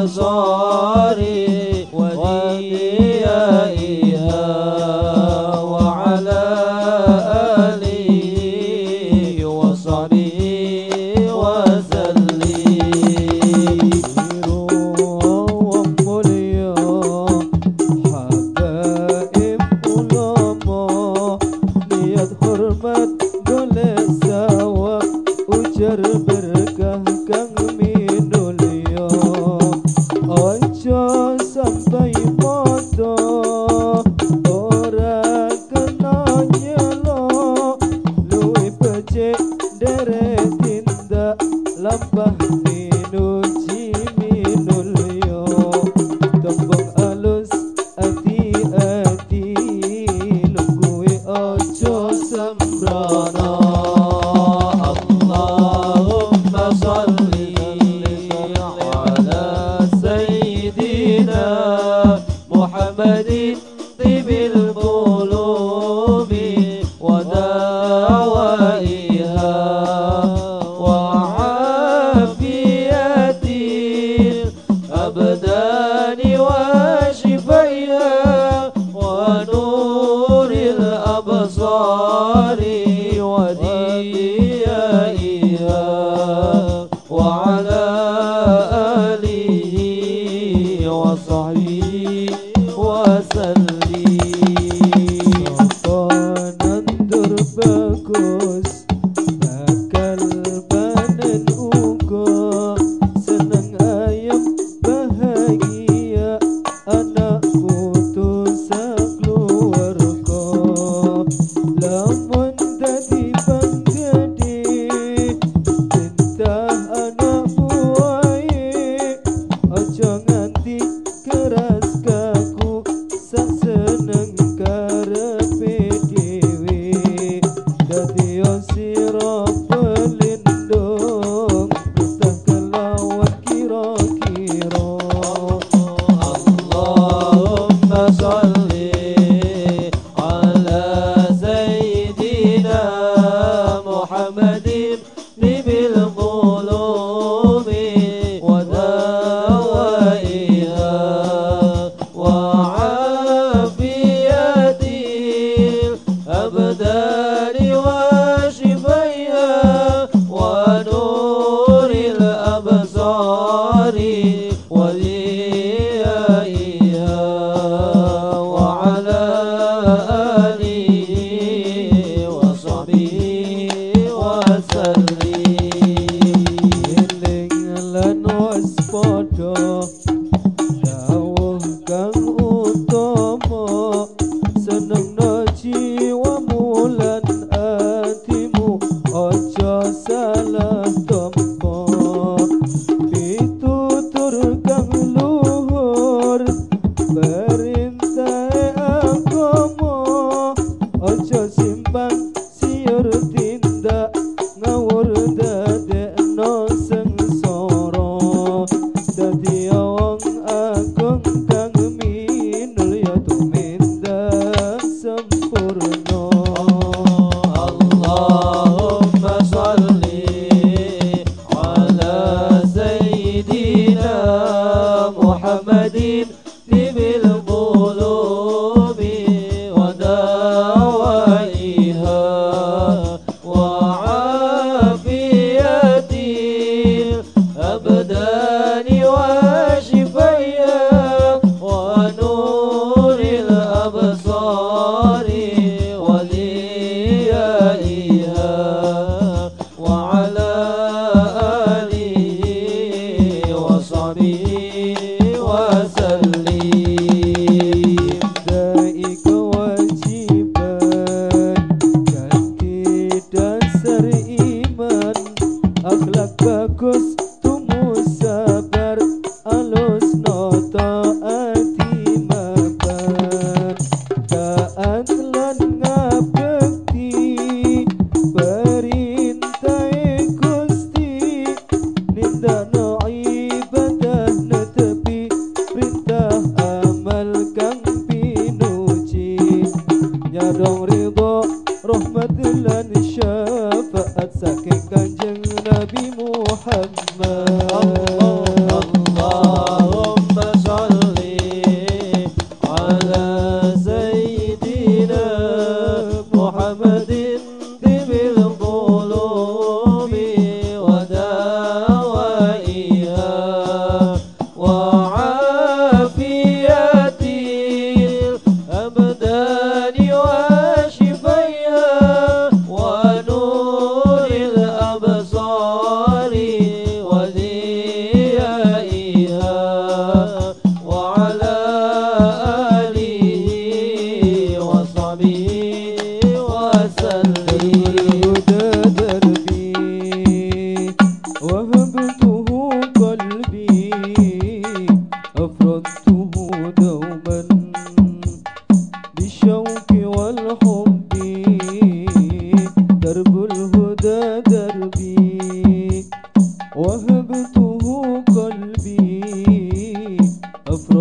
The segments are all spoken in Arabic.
الأبصار وديائها وعلى آله وصحبه وسلم. حبائب ulama niat hormat golek sawab ujar berkah kang minulya ojo sampai moto ora kena nyelo luwih becik derek tindak lampah minuji minulya tembung alus ati-ati lukuwi ojo sembrono. Allahumma sholli ala sayyidina Muhammadin tibil qulubi wa dawaiha wa afiyatil abdani wa shifaiha wa nuril absari wa diyaiha wa ala alihi wa sahbihi wa sallim. Nandur bagus bakal panen uga seneng ayam bahagia anak putu sakeluarga lamun dadi bang gede tintah anak buahe ojo nganti keras kaku sak seneng karepe dhewe dadi sira pelindung betah kelawat kira-kira. Allahumma sholli ala sayyidina Muhammadin libil qulubi wa dawaiha wa afiyatil abdani wa shifaiha wa nuril absari wa diyaiha wa ala alihi wa sahbihi wa sallim. Eling lan waspada dawuh kang utama senengno jiwa mulan atimu ojo salah tompo pitutur kang luhur perintah agama ojo simpan siur tindak ngawur dadekno sengsara dadi wong agung kang minulya tumindak sempurna. Allahumma sholli ala sayyidina Muhammadin libil qulubi wa dawaiha wa afiyatil abdani wa shifaiha wa nuril absari wa diyaiha wa ala alihi wa sahbihi wa sallim. Dai kewajiban ganti dasar iman akhlak bagus tumu sabar alus noto ati mabar taat lan ngabekti perintah Gusti nindakno ibadah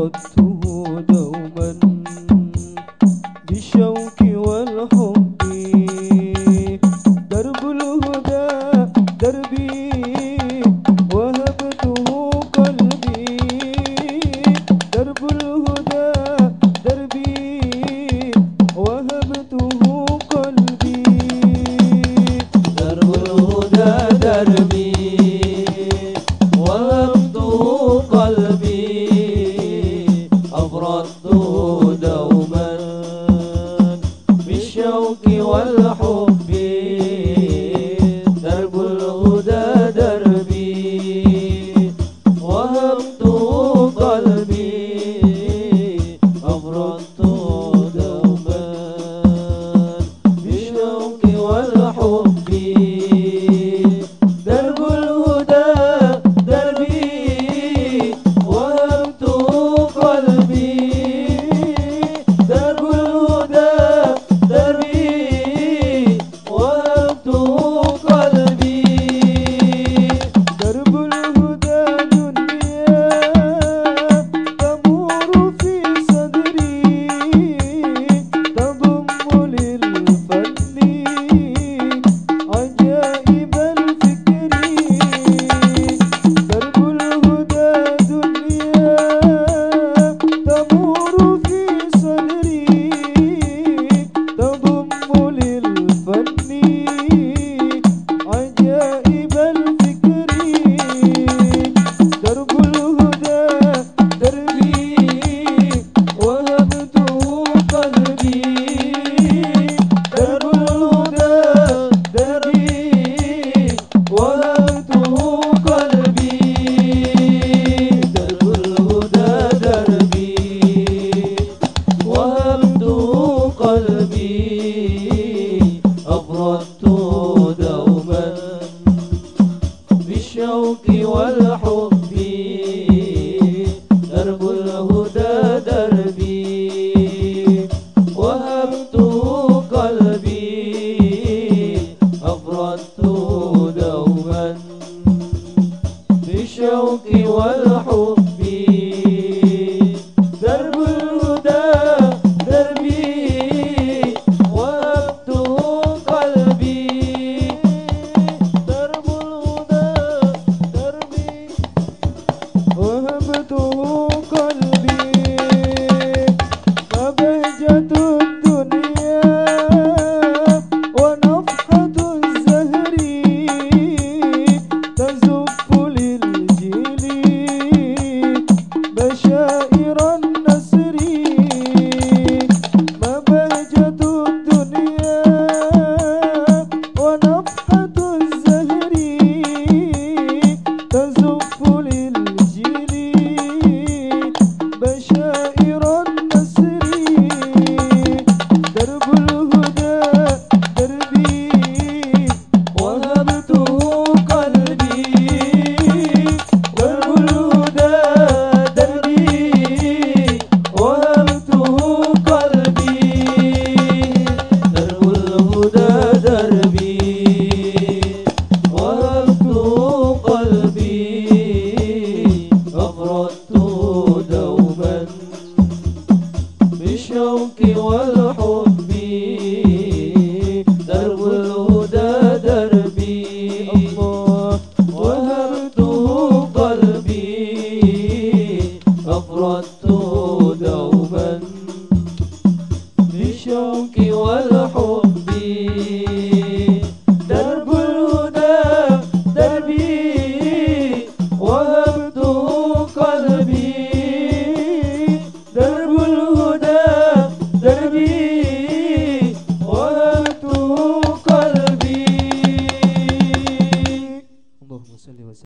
أفردته دوما بالشوق والحب درب الهدى دربي وهبته قلبي درب الهدى دربي وهبته قلبي درب الهدى دربي وهبته قلبي أفردته دوما بالشوق والحب درب الهدى دربي وهبته قلبي أفردته دوما بالشوق والحب درب الهدى دربي وهبته قلبي درب الهدى دربي وهبته قلبي درب الهدى دنيا تمر في صدري تضم للفن عجائب الفكر درب الهدى دنيا تمر في صدري تضم للفن عجائب الفكر درب الهدى دربي وهبته قلبي درب الهدى دربي وهبته قلبي درب الهدى دربي وهبته قلبي أفردته دوما بالشوق والحب درب الهدى دربي وهبته قلبي أفردته دوما بالشوق والحب درب الهدى دربي وهبته قلبي درب الهدى دربي وهبته